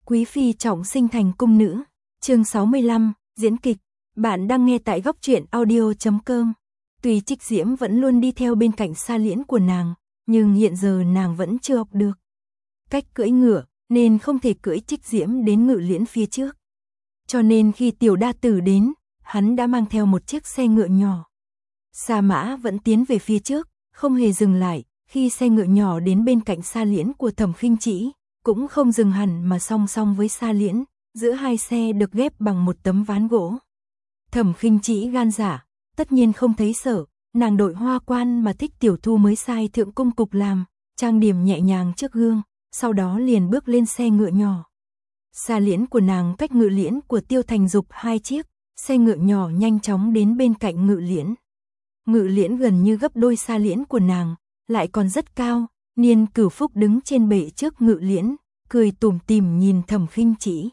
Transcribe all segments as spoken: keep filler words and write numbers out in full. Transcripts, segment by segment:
Quý phi trọng sinh thành cung nữ. Chương sáu mươi lăm, diễn kịch. Bạn đang nghe tại góc truyện audio chấm com. Tuy Trích Diễm vẫn luôn đi theo bên cạnh Sa Liễn của nàng, nhưng hiện giờ nàng vẫn chưa học được cách cưỡi ngựa, nên không thể cưỡi Trích Diễm đến Ngự Liễn phía trước. Cho nên khi Tiểu Đa Tử đến, hắn đã mang theo một chiếc xe ngựa nhỏ. Sa mã vẫn tiến về phía trước, không hề dừng lại. Khi xe ngựa nhỏ đến bên cạnh Sa Liễn của Thẩm Khinh Trĩ, cũng không dừng hẳn mà song song với Sa Liễn, giữa hai xe được ghép bằng một tấm ván gỗ. Thẩm Khinh Trĩ gan dạ, tất nhiên không thấy sợ, nàng đội hoa quan mà Thích Tiểu Thu mới sai thượng cung cục làm, trang điểm nhẹ nhàng trước gương, sau đó liền bước lên xe ngựa nhỏ. Sa Liễn của nàng cách Ngự Liễn của Tiêu Thành Dục hai chiếc, xe ngựa nhỏ nhanh chóng đến bên cạnh Ngự Liễn. Ngự Liễn gần như gấp đôi Sa Liễn của nàng, lại còn rất cao. Niên Cửu Phúc đứng trên bệ trước Ngự Liễn, cười tủm tỉm nhìn Thẩm Khinh Trĩ.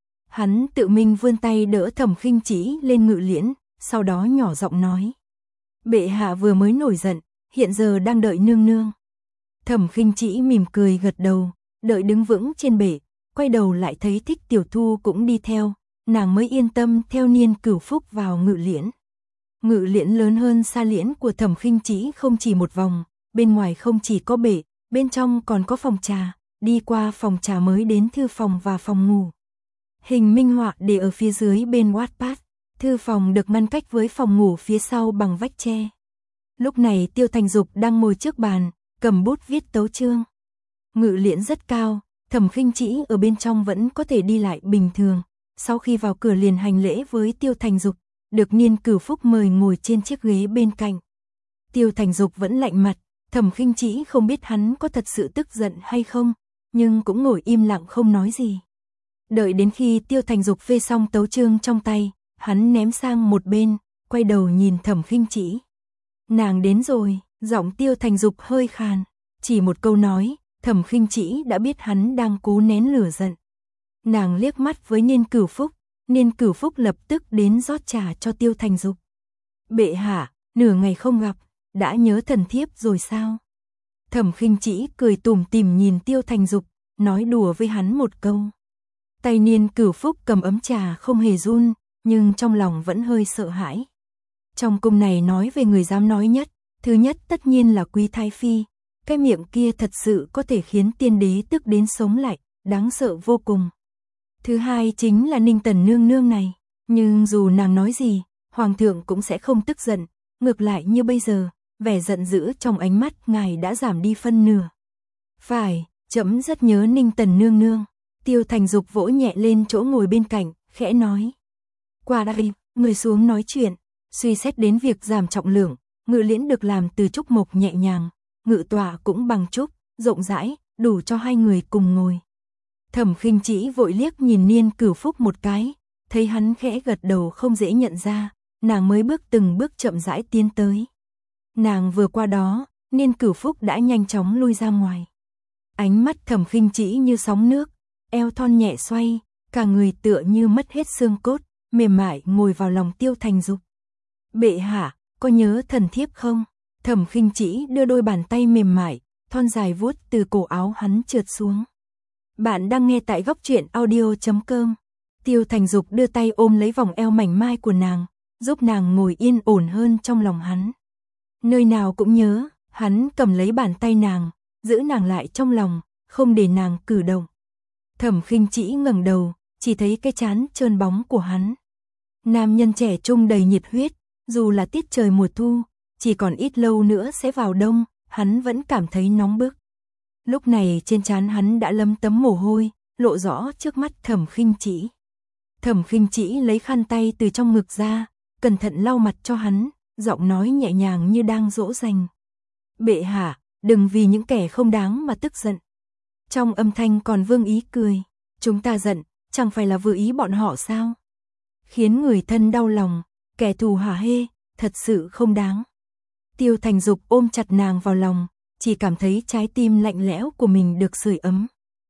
Hắn tự mình vươn tay đỡ Thẩm Khinh Trĩ lên Ngự Liễn, sau đó nhỏ giọng nói: "Bệ hạ vừa mới nổi giận, hiện giờ đang đợi nương nương." Thẩm Khinh Trĩ mỉm cười gật đầu, đợi đứng vững trên bệ, quay đầu lại thấy Thích Tiểu Thu cũng đi theo, nàng mới yên tâm theo Niên Cửu Phúc vào Ngự Liễn. Ngự Liễn lớn hơn Sa Liễn của Thẩm Khinh Trĩ không chỉ một vòng, bên ngoài không chỉ có bệ, bên trong còn có phòng trà, đi qua phòng trà mới đến thư phòng và phòng ngủ. Hình minh họa để ở phía dưới bên Wattpad, thư phòng được ngăn cách với phòng ngủ phía sau bằng vách tre. Lúc này Tiêu Thành Dục đang ngồi trước bàn, cầm bút viết tấu chương. Ngự Liễn rất cao, Thẩm Khinh Trĩ ở bên trong vẫn có thể đi lại bình thường. Sau khi vào cửa liền hành lễ với Tiêu Thành Dục, được Niên Cửu Phúc mời ngồi trên chiếc ghế bên cạnh. Tiêu Thành Dục vẫn lạnh mặt, Thẩm Khinh Trĩ không biết hắn có thật sự tức giận hay không, nhưng cũng ngồi im lặng không nói gì. Đợi đến khi Tiêu Thành Dục phê xong tấu chương trong tay, hắn ném sang một bên, quay đầu nhìn Thẩm Khinh Trĩ. "Nàng đến rồi." Giọng Tiêu Thành Dục hơi khàn, chỉ một câu nói, Thẩm Khinh Trĩ đã biết hắn đang cố nén lửa giận. Nàng liếc mắt với Niên Cửu Phúc, Niên Cửu Phúc lập tức đến rót trà cho Tiêu Thành Dục. "Bệ hạ, nửa ngày không gặp, đã nhớ thần thiếp rồi sao?" Thẩm Khinh Trĩ cười tủm tỉm nhìn Tiêu Thành Dục, nói đùa với hắn một câu. Tay Niên Cửu Phúc cầm ấm trà không hề run, nhưng trong lòng vẫn hơi sợ hãi. Trong cung này nói về người dám nói nhất, thứ nhất tất nhiên là Quý Thái Phi, cái miệng kia thật sự có thể khiến tiên đế tức đến sống lại, đáng sợ vô cùng. Thứ hai chính là Ninh Tần nương nương này, nhưng dù nàng nói gì, hoàng thượng cũng sẽ không tức giận, ngược lại như bây giờ, vẻ giận dữ trong ánh mắt ngài đã giảm đi phân nửa. "Phải, trẫm rất nhớ Ninh Tần nương nương." Tiêu Thành Dục vỗ nhẹ lên chỗ ngồi bên cạnh, khẽ nói: "Qua đây, người xuống nói chuyện." Suy xét đến việc giảm trọng lượng, Ngự Liễn được làm từ trúc mộc nhẹ nhàng, ngự tọa cũng bằng trúc, rộng rãi, đủ cho hai người cùng ngồi. Thẩm Khinh Trĩ vội liếc nhìn Niên Cửu Phúc một cái, thấy hắn khẽ gật đầu không dễ nhận ra, nàng mới bước từng bước chậm rãi tiến tới. Nàng vừa qua đó, Niên Cửu Phúc đã nhanh chóng lui ra ngoài. Ánh mắt Thẩm Khinh Trĩ như sóng nước, eo thon nhẹ xoay, cả người tựa như mất hết xương cốt, mềm mại ngồi vào lòng Tiêu Thành Dục. "Bệ hạ, có nhớ thần thiếp không?" Thẩm Khinh Trĩ đưa đôi bàn tay mềm mại, thon dài vuốt từ cổ áo hắn trượt xuống. Bạn đang nghe tại góc truyện audio chấm com. Tiêu Thành Dục đưa tay ôm lấy vòng eo mảnh mai của nàng, giúp nàng ngồi yên ổn hơn trong lòng hắn. Nơi nào cũng nhớ, hắn cầm lấy bàn tay nàng, giữ nàng lại trong lòng, không để nàng cử động. Thẩm Khinh Trĩ ngẩng đầu, chỉ thấy cái trán trơn bóng của hắn. Nam nhân trẻ trung đầy nhiệt huyết, dù là tiết trời mùa thu, chỉ còn ít lâu nữa sẽ vào đông, hắn vẫn cảm thấy nóng bức. Lúc này trên trán hắn đã lấm tấm mồ hôi, lộ rõ trước mắt Thẩm Khinh Trĩ. Thẩm Khinh Trĩ lấy khăn tay từ trong ngực ra, cẩn thận lau mặt cho hắn, giọng nói nhẹ nhàng như đang dỗ dành. "Bệ hạ, đừng vì những kẻ không đáng mà tức giận." Trong âm thanh còn vương ý cười. "Chúng ta giận, chẳng phải là vừa ý bọn họ sao? Khiến người thân đau lòng, kẻ thù hả hê, thật sự không đáng." Tiêu Thành Dục ôm chặt nàng vào lòng, chỉ cảm thấy trái tim lạnh lẽo của mình được sưởi ấm.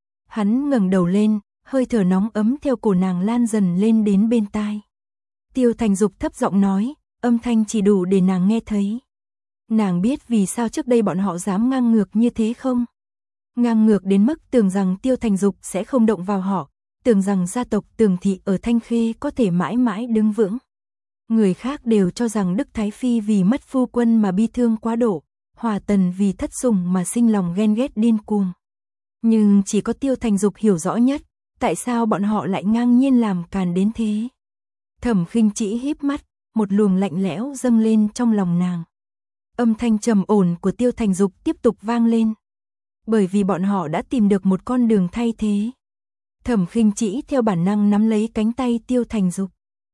Hắn ngẩng đầu lên, hơi thở nóng ấm theo cổ nàng lan dần lên đến bên tai. Tiêu Thành Dục thấp giọng nói, âm thanh chỉ đủ để nàng nghe thấy. Nàng biết vì sao trước đây bọn họ dám ngang ngược như thế không? Ngang ngược đến mức tưởng rằng Tiêu Thành Dục sẽ không động vào họ, tưởng rằng gia tộc Tường thị ở Thanh Khê có thể mãi mãi đứng vững. Người khác đều cho rằng Đức Thái Phi vì mất phu quân mà bi thương quá độ, Hòa Tần vì thất sủng mà sinh lòng ghen ghét điên cuồng. Nhưng chỉ có Tiêu Thành Dục hiểu rõ nhất, tại sao bọn họ lại ngang nhiên làm càn đến thế. Thẩm Khinh Trĩ híp mắt, một luồng lạnh lẽo dâng lên trong lòng nàng. Âm thanh trầm ổn của Tiêu Thành Dục tiếp tục vang lên. Bởi vì bọn họ đã tìm được một con đường thay thế. Thẩm Khinh Trĩ theo bản năng nắm lấy cánh tay Tiêu Thành Dục.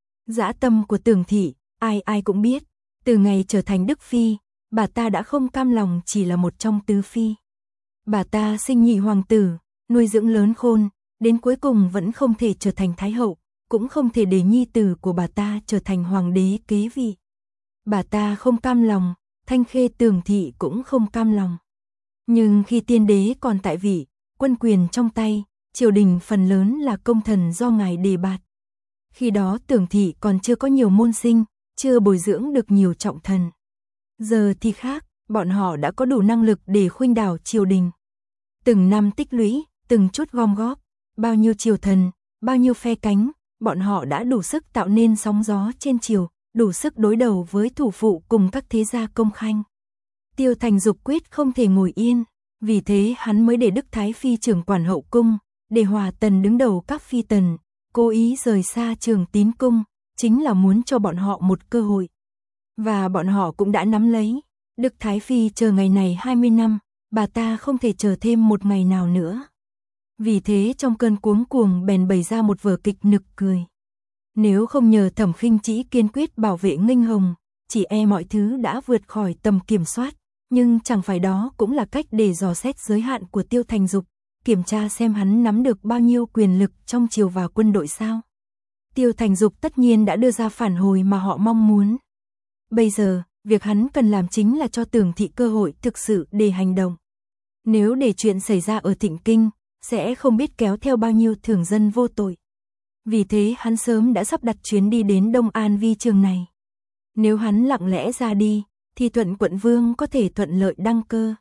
Dã tâm của Tường thị, ai ai cũng biết, từ ngày trở thành Đức Phi, bà ta đã không cam lòng chỉ là một trong tứ phi. Bà ta sinh nhị hoàng tử, nuôi dưỡng lớn khôn, đến cuối cùng vẫn không thể trở thành thái hậu, cũng không thể để nhi tử của bà ta trở thành hoàng đế kế vị. Bà ta không cam lòng, Thanh Khê Tường thị cũng không cam lòng. Nhưng khi tiên đế còn tại vị, quân quyền trong tay, triều đình phần lớn là công thần do ngài đề bạt. Khi đó Tường thị còn chưa có nhiều môn sinh, chưa bồi dưỡng được nhiều trọng thần. Giờ thì khác, bọn họ đã có đủ năng lực để khuynh đảo triều đình. Từng năm tích lũy, từng chút gom góp, bao nhiêu triều thần, bao nhiêu phe cánh, bọn họ đã đủ sức tạo nên sóng gió trên triều, đủ sức đối đầu với thủ phụ cùng các thế gia công khanh. Tiêu Thành Dục quyết không thể ngồi yên, vì thế hắn mới để Đức Thái Phi trưởng quản hậu cung, để Hòa Tần đứng đầu các phi tần, cố ý rời xa Trường Tín cung, chính là muốn cho bọn họ một cơ hội. Và bọn họ cũng đã nắm lấy, Đức Thái Phi chờ ngày này hai mươi năm, bà ta không thể chờ thêm một ngày nào nữa. Vì thế trong cơn cuống cuồng bèn bày ra một vở kịch nực cười. Nếu không nhờ Thẩm Khinh Trĩ kiên quyết bảo vệ Nghinh Hồng, chỉ e mọi thứ đã vượt khỏi tầm kiểm soát, nhưng chẳng phải đó cũng là cách để dò xét giới hạn của Tiêu Thành Dục, kiểm tra xem hắn nắm được bao nhiêu quyền lực trong triều và quân đội sao. Tiêu Thành Dục tất nhiên đã đưa ra phản hồi mà họ mong muốn. Bây giờ, việc hắn cần làm chính là cho Tường thị cơ hội thực sự để hành động. Nếu để chuyện xảy ra ở Thịnh Kinh, sẽ không biết kéo theo bao nhiêu thường dân vô tội. Vì thế hắn sớm đã sắp đặt chuyến đi đến Đông An Vi Trường này. Nếu hắn lặng lẽ ra đi, thì Thuận Quận Vương có thể thuận lợi đăng cơ.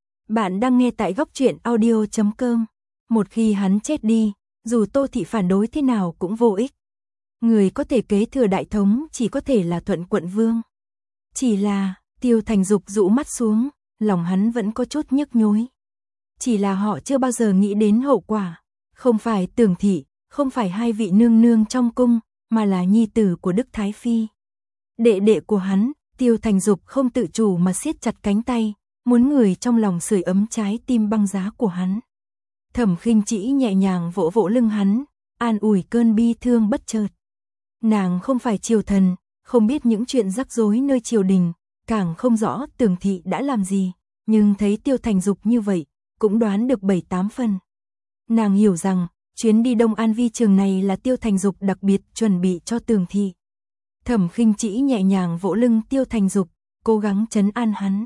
Bạn đang nghe tại góc truyện audio chấm com. Một khi hắn chết đi, dù Tô thị phản đối thế nào cũng vô ích. Người có thể kế thừa đại thống chỉ có thể là Thuận Quận Vương. Chỉ là, Tiêu Thành Dục rũ mắt xuống, lòng hắn vẫn có chút nhức nhối. Chỉ là họ chưa bao giờ nghĩ đến hậu quả. Không phải Tường thị, không phải hai vị nương nương trong cung, mà là nhi tử của Đức Thái Phi. Đệ đệ của hắn, Tiêu Thành Dục không tự chủ mà siết chặt cánh tay, muốn người trong lòng sưởi ấm trái tim băng giá của hắn. Thẩm Khinh Trĩ nhẹ nhàng vỗ vỗ lưng hắn, an ủi cơn bi thương bất chợt. Nàng không phải triều thần, không biết những chuyện rắc rối nơi triều đình, càng không rõ Tường thị đã làm gì, nhưng thấy Tiêu Thành Dục như vậy, cũng đoán được bảy tám phần. Nàng hiểu rằng, chuyến đi Đông An Vi Trường này là Tiêu Thành Dục đặc biệt chuẩn bị cho Tường thị. Thẩm Khinh Trĩ nhẹ nhàng vỗ lưng Tiêu Thành Dục, cố gắng trấn an hắn.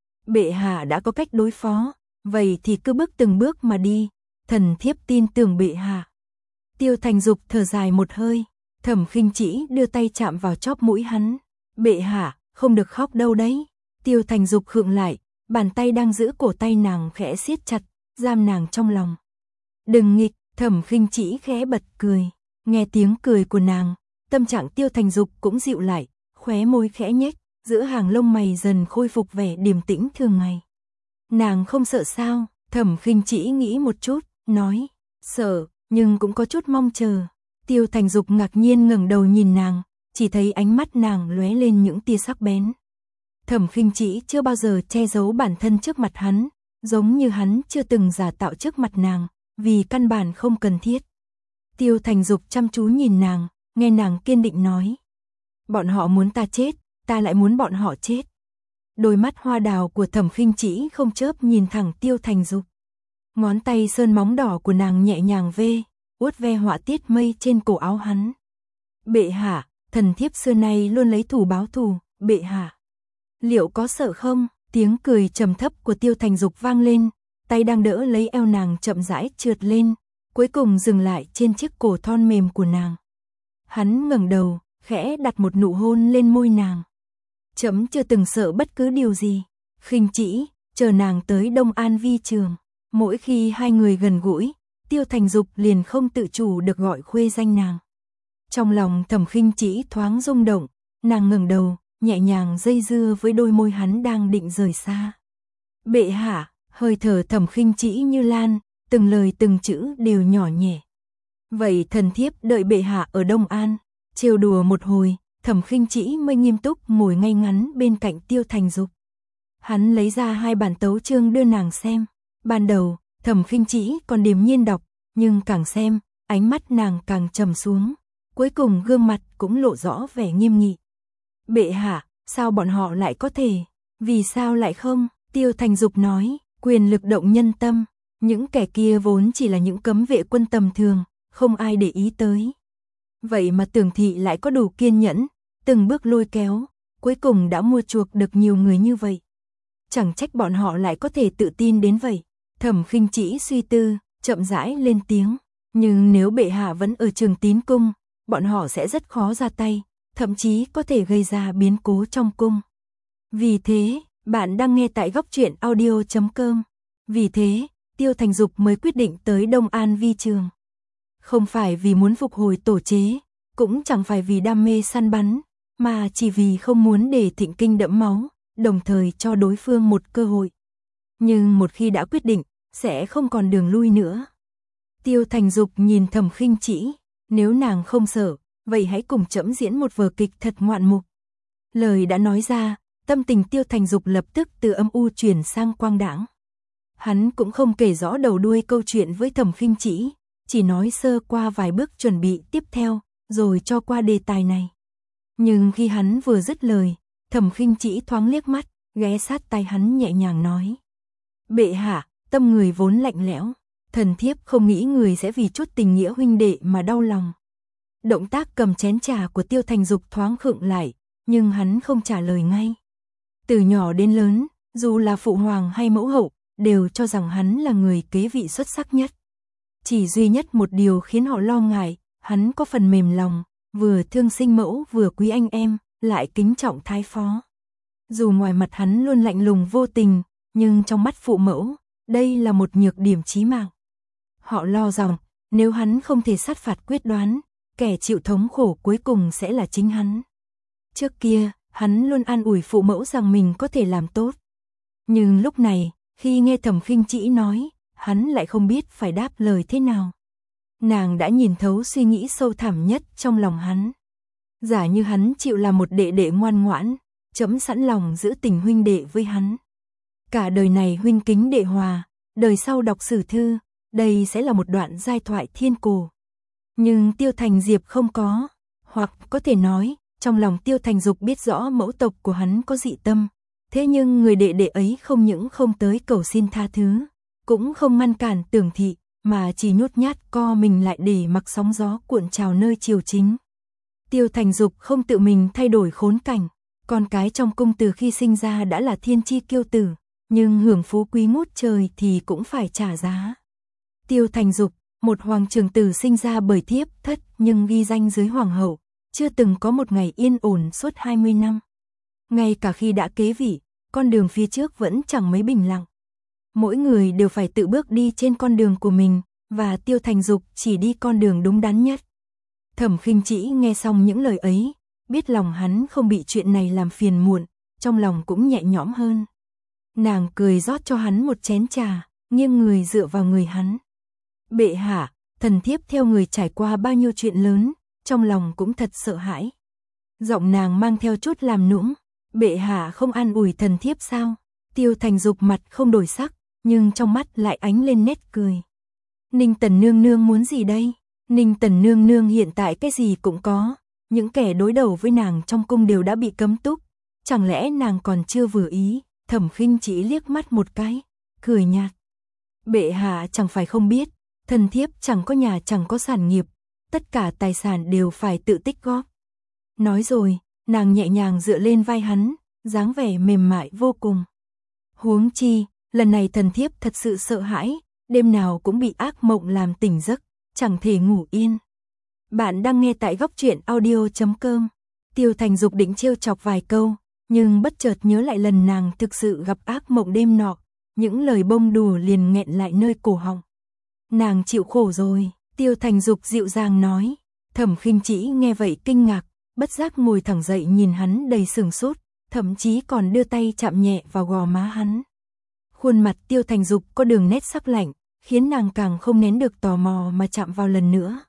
Bệ hạ đã có cách đối phó, vậy thì cứ bước từng bước mà đi, thần thiếp tin tưởng bệ hạ. Tiêu Thành Dục thở dài một hơi, Thẩm Khinh Trĩ đưa tay chạm vào chóp mũi hắn. Bệ hạ, không được khóc đâu đấy. Tiêu Thành Dục khựng lại, bàn tay đang giữ cổ tay nàng khẽ siết chặt, giam nàng trong lòng. Đừng nghịch, Thẩm Khinh Trĩ khẽ bật cười, nghe tiếng cười của nàng, tâm trạng Tiêu Thành Dục cũng dịu lại, khóe môi khẽ nhếch, giữa hàng lông mày dần khôi phục vẻ điềm tĩnh thường ngày. Nàng không sợ sao? Thẩm Khinh Trĩ nghĩ một chút, nói, sợ, nhưng cũng có chút mong chờ. Tiêu Thành Dục ngạc nhiên ngẩng đầu nhìn nàng, chỉ thấy ánh mắt nàng lóe lên những tia sắc bén. Thẩm Khinh Trĩ chưa bao giờ che giấu bản thân trước mặt hắn, giống như hắn chưa từng giả tạo trước mặt nàng, vì căn bản không cần thiết. Tiêu Thành Dục chăm chú nhìn nàng, nghe nàng kiên định nói. Bọn họ muốn ta chết, ta lại muốn bọn họ chết. Đôi mắt hoa đào của Thẩm Khinh Trĩ không chớp nhìn thẳng Tiêu Thành Dục. Ngón tay sơn móng đỏ của nàng nhẹ nhàng vê, uốt ve họa tiết mây trên cổ áo hắn. Bệ hạ, thần thiếp xưa nay luôn lấy thù báo thù, bệ hạ. Liệu có sợ không? Tiếng cười trầm thấp của Tiêu Thành Dục vang lên, tay đang đỡ lấy eo nàng chậm rãi trượt lên, cuối cùng dừng lại trên chiếc cổ thon mềm của nàng. Hắn ngẩng đầu, khẽ đặt một nụ hôn lên môi nàng. Chấm chưa từng sợ bất cứ điều gì. Khinh Trĩ, chờ nàng tới Đông An Vi Trường. Mỗi khi hai người gần gũi, Tiêu Thành Dục liền không tự chủ được gọi khuê danh nàng. Trong lòng Thẩm Khinh Trĩ thoáng rung động, nàng ngẩng đầu, nhẹ nhàng dây dưa với đôi môi hắn đang định rời xa. Bệ hạ, hơi thở Thẩm Khinh Trĩ như lan, từng lời từng chữ đều nhỏ nhẹ. Vậy thần thiếp đợi bệ hạ ở Đông An. Trêu đùa một hồi, Thẩm Khinh Trĩ mới nghiêm túc ngồi ngay ngắn bên cạnh Tiêu Thành Dục. Hắn lấy ra hai bản tấu chương đưa nàng xem. Ban đầu, Thẩm Khinh Trĩ còn điềm nhiên đọc, nhưng càng xem, ánh mắt nàng càng trầm xuống. Cuối cùng gương mặt cũng lộ rõ vẻ nghiêm nghị. Bệ hạ, sao bọn họ lại có thể? Vì sao lại không? Tiêu Thành Dục nói, quyền lực động nhân tâm. Những kẻ kia vốn chỉ là những cấm vệ quân tầm thường, không ai để ý tới. Vậy mà Tưởng Thị lại có đủ kiên nhẫn, từng bước lôi kéo, cuối cùng đã mua chuộc được nhiều người như vậy. Chẳng trách bọn họ lại có thể tự tin đến vậy. Thẩm Khinh Trĩ suy tư, chậm rãi lên tiếng. Nhưng nếu bệ hạ vẫn ở Trường Tín cung, bọn họ sẽ rất khó ra tay, thậm chí có thể gây ra biến cố trong cung. Vì thế, bạn đang nghe tại góc truyện audio chấm com. Vì thế, Tiêu Thành Dục mới quyết định tới Đông An vi trường. Không phải vì muốn phục hồi tổ chế, cũng chẳng phải vì đam mê săn bắn, mà chỉ vì không muốn để Thịnh Kinh đẫm máu, đồng thời cho đối phương một cơ hội. Nhưng một khi đã quyết định, sẽ không còn đường lui nữa. Tiêu Thành Dục nhìn Thẩm Khinh Trĩ, nếu nàng không sợ, vậy hãy cùng trẫm diễn một vở kịch thật ngoạn mục. Lời đã nói ra, tâm tình Tiêu Thành Dục lập tức từ âm u chuyển sang quang đãng. Hắn cũng không kể rõ đầu đuôi câu chuyện với Thẩm Khinh Trĩ, chỉ nói sơ qua vài bước chuẩn bị tiếp theo, rồi cho qua đề tài này. Nhưng khi hắn vừa dứt lời, Thẩm Khinh Trĩ thoáng liếc mắt, ghé sát tai hắn nhẹ nhàng nói. Bệ hạ, tâm người vốn lạnh lẽo, thần thiếp không nghĩ người sẽ vì chút tình nghĩa huynh đệ mà đau lòng. Động tác cầm chén trà của Tiêu Thành Dục thoáng khựng lại, nhưng hắn không trả lời ngay. Từ nhỏ đến lớn, dù là phụ hoàng hay mẫu hậu, đều cho rằng hắn là người kế vị xuất sắc nhất. Chỉ duy nhất một điều khiến họ lo ngại, hắn có phần mềm lòng, vừa thương sinh mẫu vừa quý anh em, lại kính trọng thái phó. Dù ngoài mặt hắn luôn lạnh lùng vô tình, nhưng trong mắt phụ mẫu, đây là một nhược điểm chí mạng. Họ lo rằng, nếu hắn không thể sát phạt quyết đoán, kẻ chịu thống khổ cuối cùng sẽ là chính hắn. Trước kia, hắn luôn an ủi phụ mẫu rằng mình có thể làm tốt. Nhưng lúc này, khi nghe Thẩm Khinh Trĩ nói, hắn lại không biết phải đáp lời thế nào. Nàng đã nhìn thấu suy nghĩ sâu thẳm nhất trong lòng hắn. Giả như hắn chịu làm một đệ đệ ngoan ngoãn, trẫm sẵn lòng giữ tình huynh đệ với hắn. Cả đời này huynh kính đệ hòa, đời sau đọc sử thư, đây sẽ là một đoạn giai thoại thiên cổ. Nhưng Tiêu Thành Diệp không có, hoặc có thể nói, trong lòng Tiêu Thành Dục biết rõ mẫu tộc của hắn có dị tâm. Thế nhưng người đệ đệ ấy không những không tới cầu xin tha thứ, cũng không ngăn cản Tưởng Thị, mà chỉ nhút nhát co mình lại để mặc sóng gió cuộn trào nơi triều chính. Tiêu Thành Dục không tự mình thay đổi khốn cảnh, con cái trong cung từ khi sinh ra đã là thiên chi kiêu tử, nhưng hưởng phú quý ngút trời thì cũng phải trả giá. Tiêu Thành Dục, một hoàng trưởng tử sinh ra bởi thiếp thất nhưng ghi danh dưới hoàng hậu, chưa từng có một ngày yên ổn suốt hai mươi năm. Ngay cả khi đã kế vị, con đường phía trước vẫn chẳng mấy bình lặng. Mỗi người đều phải tự bước đi trên con đường của mình, và Tiêu Thành Dục chỉ đi con đường đúng đắn nhất. Thẩm Khinh Trĩ nghe xong những lời ấy, biết lòng hắn không bị chuyện này làm phiền muộn, trong lòng cũng nhẹ nhõm hơn. Nàng cười rót cho hắn một chén trà, nghiêng người dựa vào người hắn. Bệ hạ, thần thiếp theo người trải qua bao nhiêu chuyện lớn, trong lòng cũng thật sợ hãi. Giọng nàng mang theo chút làm nũng. Bệ hạ không an ủi thần thiếp sao? Tiêu Thành Dục mặt không đổi sắc, nhưng trong mắt lại ánh lên nét cười. Ninh Tần nương nương muốn gì đây? Ninh Tần nương nương hiện tại cái gì cũng có, những kẻ đối đầu với nàng trong cung đều đã bị cấm túc, chẳng lẽ nàng còn chưa vừa ý? Thẩm Khinh Trĩ liếc mắt một cái, cười nhạt. Bệ hạ chẳng phải không biết, thần thiếp chẳng có nhà chẳng có sản nghiệp, tất cả tài sản đều phải tự tích góp. Nói rồi, nàng nhẹ nhàng dựa lên vai hắn, dáng vẻ mềm mại vô cùng. Huống chi, lần này thần thiếp thật sự sợ hãi, đêm nào cũng bị ác mộng làm tỉnh giấc, chẳng thể ngủ yên. Bạn đang nghe tại góc truyện audio chấm com. Tiêu Thành Dục định trêu chọc vài câu, nhưng bất chợt nhớ lại lần nàng thực sự gặp ác mộng đêm nọ, những lời bông đùa liền nghẹn lại nơi cổ họng. Nàng chịu khổ rồi, Tiêu Thành Dục dịu dàng nói. Thẩm Khinh Trĩ nghe vậy kinh ngạc, bất giác ngồi thẳng dậy nhìn hắn đầy sửng sốt, thậm chí còn đưa tay chạm nhẹ vào gò má hắn. Khuôn mặt Tiêu Thành Dục có đường nét sắc lạnh, khiến nàng càng không nén được tò mò mà chạm vào lần nữa.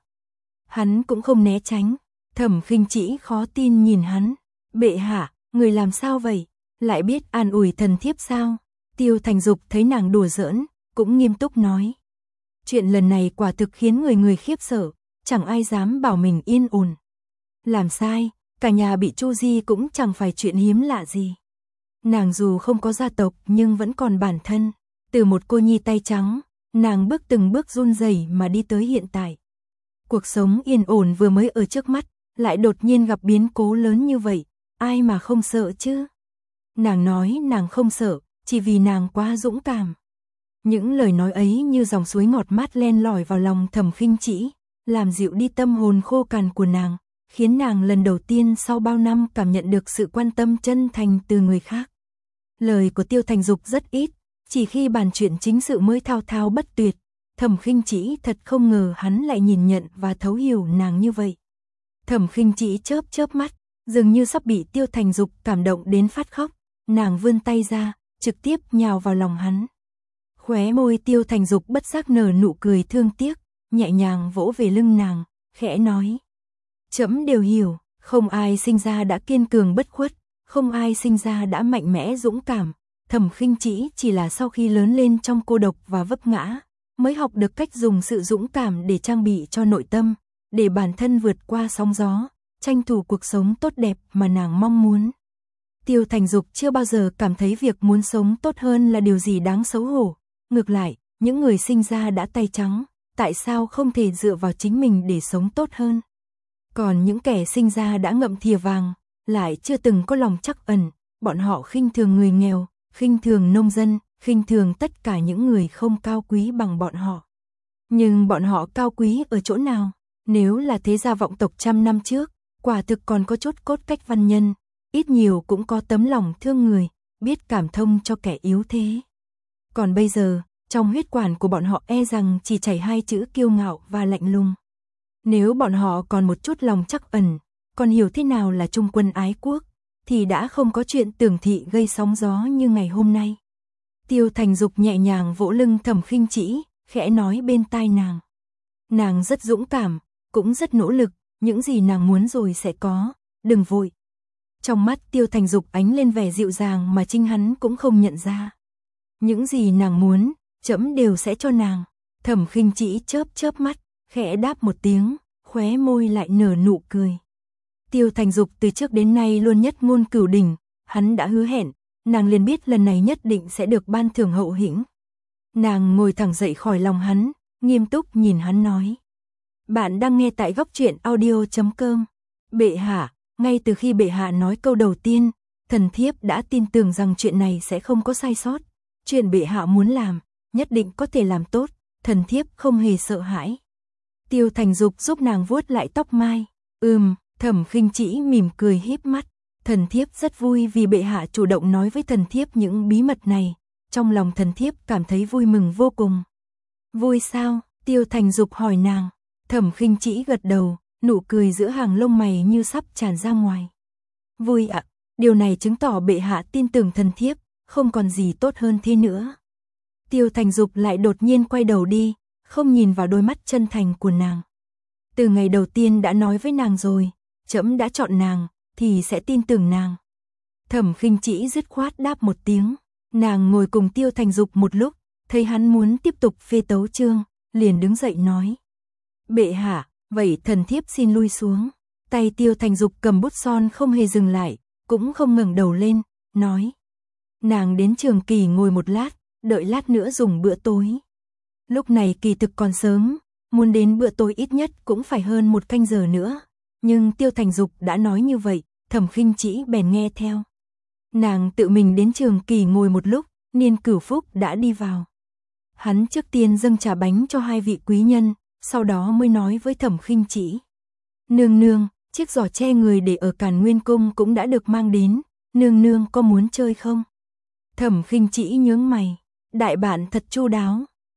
Hắn cũng không né tránh, Thẩm Khinh Trĩ khó tin nhìn hắn. Bệ hạ, người làm sao vậy? Lại biết an ủi thần thiếp sao? Tiêu Thành Dục thấy nàng đùa giỡn, cũng nghiêm túc nói. Chuyện lần này quả thực khiến người người khiếp sợ, chẳng ai dám bảo mình yên ổn. Làm sai, cả nhà bị tru di cũng chẳng phải chuyện hiếm lạ gì. Nàng dù không có gia tộc nhưng vẫn còn bản thân, từ một cô nhi tay trắng, nàng bước từng bước run rẩy mà đi tới hiện tại. Cuộc sống yên ổn vừa mới ở trước mắt, lại đột nhiên gặp biến cố lớn như vậy, ai mà không sợ chứ? Nàng nói nàng không sợ, chỉ vì nàng quá dũng cảm. Những lời nói ấy như dòng suối ngọt mát len lỏi vào lòng Thẩm Khinh Trĩ, làm dịu đi tâm hồn khô cằn của nàng, khiến nàng lần đầu tiên sau bao năm cảm nhận được sự quan tâm chân thành từ người khác. Lời của Tiêu Thành Dục rất ít, chỉ khi bàn chuyện chính sự mới thao thao bất tuyệt. Thẩm Khinh Trĩ thật không ngờ hắn lại nhìn nhận và thấu hiểu nàng như vậy. Thẩm Khinh Trĩ chớp chớp mắt, dường như sắp bị Tiêu Thành Dục cảm động đến phát khóc, nàng vươn tay ra, trực tiếp nhào vào lòng hắn. Khóe môi Tiêu Thành Dục bất giác nở nụ cười thương tiếc, nhẹ nhàng vỗ về lưng nàng, khẽ nói. Trẫm đều hiểu, không ai sinh ra đã kiên cường bất khuất, không ai sinh ra đã mạnh mẽ dũng cảm. Thẩm Khinh Trĩ chỉ là sau khi lớn lên trong cô độc và vấp ngã, mới học được cách dùng sự dũng cảm để trang bị cho nội tâm, để bản thân vượt qua sóng gió, tranh thủ cuộc sống tốt đẹp mà nàng mong muốn. Tiêu Thành Dục chưa bao giờ cảm thấy việc muốn sống tốt hơn là điều gì đáng xấu hổ. Ngược lại, những người sinh ra đã tay trắng, tại sao không thể dựa vào chính mình để sống tốt hơn? Còn những kẻ sinh ra đã ngậm thìa vàng, lại chưa từng có lòng trắc ẩn, bọn họ khinh thường người nghèo, khinh thường nông dân, khinh thường tất cả những người không cao quý bằng bọn họ. Nhưng bọn họ cao quý ở chỗ nào? Nếu là thế gia vọng tộc trăm năm trước, quả thực còn có chút cốt cách văn nhân, ít nhiều cũng có tấm lòng thương người, biết cảm thông cho kẻ yếu thế. Còn bây giờ, trong huyết quản của bọn họ e rằng chỉ chảy hai chữ kiêu ngạo và lạnh lùng. Nếu bọn họ còn một chút lòng trắc ẩn, còn hiểu thế nào là trung quân ái quốc, thì đã không có chuyện tưởng thị gây sóng gió như ngày hôm nay. Tiêu Thành Dục nhẹ nhàng vỗ lưng Thẩm Khinh Trĩ, khẽ nói bên tai nàng. Nàng rất dũng cảm, cũng rất nỗ lực, những gì nàng muốn rồi sẽ có, đừng vội. Trong mắt Tiêu Thành Dục ánh lên vẻ dịu dàng mà chính hắn cũng không nhận ra. Những gì nàng muốn, trẫm đều sẽ cho nàng. Thẩm Khinh Trĩ chớp chớp mắt, khẽ đáp một tiếng, khóe môi lại nở nụ cười. Tiêu Thành Dục từ trước đến nay luôn nhất ngôn cửu đỉnh, hắn đã hứa hẹn, nàng liền biết lần này nhất định sẽ được ban thưởng hậu hĩnh. Nàng ngồi thẳng dậy khỏi lòng hắn, nghiêm túc nhìn hắn nói. Bạn đang nghe tại góc truyện audio chấm com. Bệ hạ, ngay từ khi bệ hạ nói câu đầu tiên, thần thiếp đã tin tưởng rằng chuyện này sẽ không có sai sót. Chuyện bệ hạ muốn làm, nhất định có thể làm tốt, thần thiếp không hề sợ hãi. Tiêu Thành Dục giúp nàng vuốt lại tóc mai. Ừm, Thẩm Khinh Trĩ mỉm cười híp mắt. Thần thiếp rất vui vì bệ hạ chủ động nói với thần thiếp những bí mật này. Trong lòng thần thiếp cảm thấy vui mừng vô cùng. Vui sao? Tiêu Thành Dục hỏi nàng. Thẩm Khinh Trĩ gật đầu, nụ cười giữa hàng lông mày như sắp tràn ra ngoài. Vui ạ, điều này chứng tỏ bệ hạ tin tưởng thần thiếp, không còn gì tốt hơn thế nữa. Tiêu Thành Dục lại đột nhiên quay đầu đi, không nhìn vào đôi mắt chân thành của nàng. Từ ngày đầu tiên đã nói với nàng rồi, trẫm đã chọn nàng, thì sẽ tin tưởng nàng. Thẩm Khinh Trĩ dứt khoát đáp một tiếng, nàng ngồi cùng Tiêu Thành Dục một lúc, thấy hắn muốn tiếp tục phê tấu chương, liền đứng dậy nói. Bệ hạ, vậy thần thiếp xin lui xuống. Tay Tiêu Thành Dục cầm bút son không hề dừng lại, cũng không ngẩng đầu lên, nói. Nàng đến Trường Kỳ ngồi một lát, đợi lát nữa dùng bữa tối. Lúc này kỳ thực còn sớm, muốn đến bữa tối ít nhất cũng phải hơn một canh giờ nữa. Nhưng Tiêu Thành Dục đã nói như vậy, Thẩm Khinh Trĩ bèn nghe theo. Nàng tự mình đến Trường Kỳ ngồi một lúc, Niên Cửu Phúc đã đi vào. Hắn trước tiên dâng trà bánh cho hai vị quý nhân, sau đó mới nói với Thẩm Khinh Trĩ. Nương nương, chiếc giỏ che người để ở Càn Nguyên Cung cũng đã được mang đến, nương nương có muốn chơi không? Thẩm Khinh Trĩ nhướng mày, đại bạn thật chu đáo.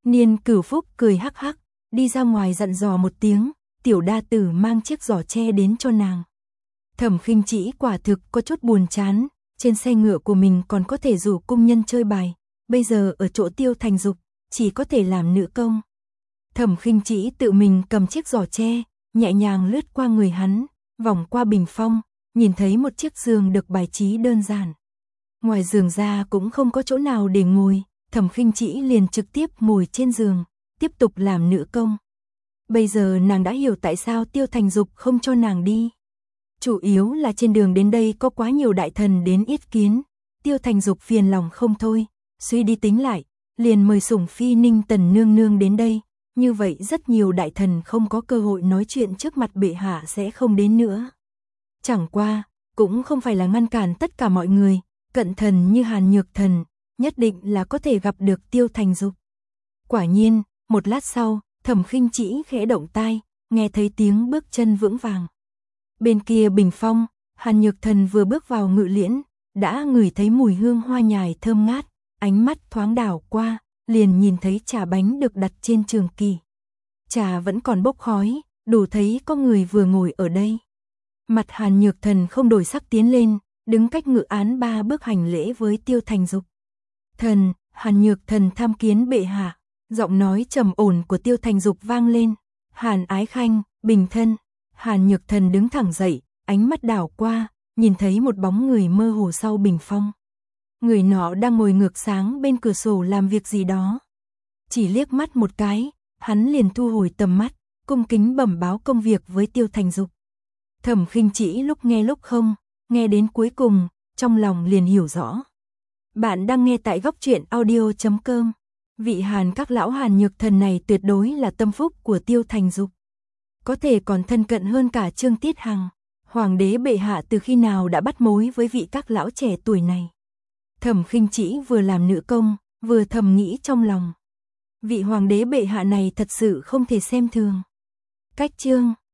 Niên Cửu Phúc cười hắc hắc, đi ra ngoài dặn dò một tiếng, Tiểu Đa Tử mang chiếc giỏ tre đến cho nàng. Thẩm Khinh Trĩ quả thực có chút buồn chán, trên xe ngựa của mình còn có thể rủ cung nhân chơi bài, bây giờ ở chỗ Tiêu Thành Dục, chỉ có thể làm nữ công. Thẩm Khinh Trĩ tự mình cầm chiếc giỏ tre, nhẹ nhàng lướt qua người hắn, vòng qua bình phong, nhìn thấy một chiếc giường được bài trí đơn giản. Ngoài giường ra cũng không có chỗ nào để ngồi, Thẩm Khinh Trĩ liền trực tiếp ngồi trên giường, tiếp tục làm nữ công. Bây giờ nàng đã hiểu tại sao Tiêu Thành Dục không cho nàng đi. Chủ yếu là trên đường đến đây có quá nhiều đại thần đến yết kiến, Tiêu Thành Dục phiền lòng không thôi, suy đi tính lại, liền mời Sủng Phi Ninh Tần nương nương đến đây, như vậy rất nhiều đại thần không có cơ hội nói chuyện trước mặt bệ hạ sẽ không đến nữa. Chẳng qua, cũng không phải là ngăn cản tất cả mọi người, cận thần như Hàn Nhược Thần, nhất định là có thể gặp được Tiêu Thành Dục. Quả nhiên, một lát sau, Thẩm Khinh Trĩ khẽ động tai, nghe thấy tiếng bước chân vững vàng. Bên kia bình phong, Hàn Nhược Thần vừa bước vào ngự liễn, đã ngửi thấy mùi hương hoa nhài thơm ngát, ánh mắt thoáng đảo qua, liền nhìn thấy trà bánh được đặt trên trường kỷ. Trà vẫn còn bốc khói, đủ thấy có người vừa ngồi ở đây. Mặt Hàn Nhược Thần không đổi sắc tiến lên, đứng cách ngự án ba bước hành lễ với Tiêu Thành Dục. Thần, Hàn Nhược Thần tham kiến bệ hạ. Giọng nói trầm ổn của Tiêu Thành Dục vang lên. Hàn Ái Khanh, bình thân. Hàn Nhược Thần đứng thẳng dậy, ánh mắt đảo qua, nhìn thấy một bóng người mơ hồ sau bình phong. Người nọ đang ngồi ngược sáng bên cửa sổ làm việc gì đó. Chỉ liếc mắt một cái, hắn liền thu hồi tầm mắt, cung kính bẩm báo công việc với Tiêu Thành Dục. Thẩm Khinh Trĩ lúc nghe lúc không, nghe đến cuối cùng, trong lòng liền hiểu rõ. Bạn đang nghe tại góc truyện audio chấm com. Vị Hàn các lão Hàn Nhược Thần này tuyệt đối là tâm phúc của Tiêu Thành Dục. Có thể còn thân cận hơn cả Trương Tiết Hằng. Hoàng đế bệ hạ từ khi nào đã bắt mối với vị các lão trẻ tuổi này. Thẩm Khinh Trĩ vừa làm nữ công, vừa thầm nghĩ trong lòng. Vị hoàng đế bệ hạ này thật sự không thể xem thường. Cách chương